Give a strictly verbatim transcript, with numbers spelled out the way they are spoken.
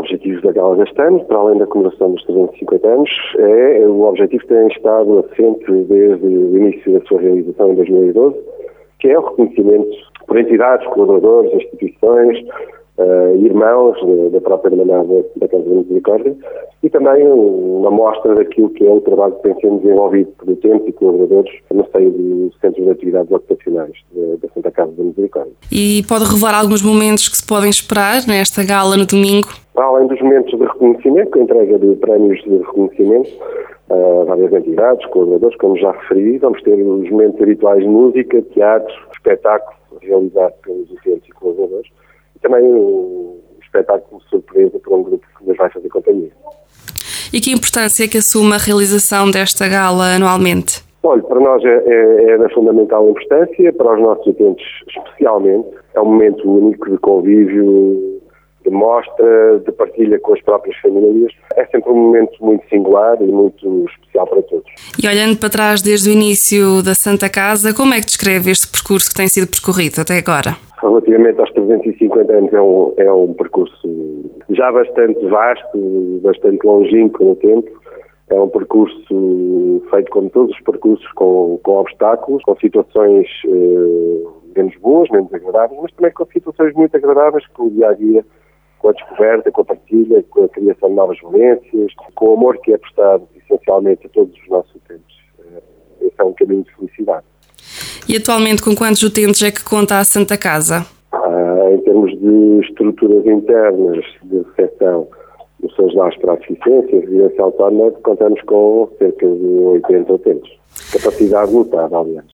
objetivos da Gala deste ano, para além da comemoração dos trezentos e cinquenta anos, é o objetivo que tem estado assente desde o início da sua realização em dois mil e doze, que é o reconhecimento por entidades, colaboradores, instituições, uh, irmãos da própria Irmandade da Casa da Misericórdia, e também uma mostra daquilo que é o trabalho que tem sido desenvolvido por utentes e colaboradores no seio do Centro de Atividades Ocupacionais da Santa Casa da Misericórdia. E pode revelar alguns momentos que se podem esperar nesta gala no domingo? Para além dos momentos de reconhecimento, com a entrega de prémios de reconhecimento a várias entidades, colaboradores, como já referi, vamos ter os momentos habituais de música, teatro, espetáculo realizado pelos utentes e colaboradores, e também um espetáculo surpresa para um grupo que nos vai fazer companhia. E que importância é que assume a realização desta gala anualmente? Olha, para nós é, é, é da fundamental importância, para os nossos utentes especialmente. É um momento único de convívio, de mostra, de partilha com as próprias famílias. É sempre um momento muito singular e muito especial para todos. E olhando para trás desde o início da Santa Casa, como é que descreve este percurso que tem sido percorrido até agora? Relativamente aos trezentos e cinquenta anos, é um, é um percurso já bastante vasto, bastante longínquo no tempo. É um percurso feito como todos os percursos, com, com obstáculos, com situações eh, menos boas, menos agradáveis, mas também com situações muito agradáveis, com o dia-a-dia, com a descoberta, com a partilha, com a criação de novas valências, com o amor que é prestado essencialmente a todos os nossos utentes. Esse é um caminho de felicidade. E atualmente com quantos utentes é que conta a Santa Casa? Ah, em termos de estruturas internas de recepção dos seus lares para a deficiência e residência autónoma, contamos com cerca de oitenta utentes. Capacidade notável, aliás.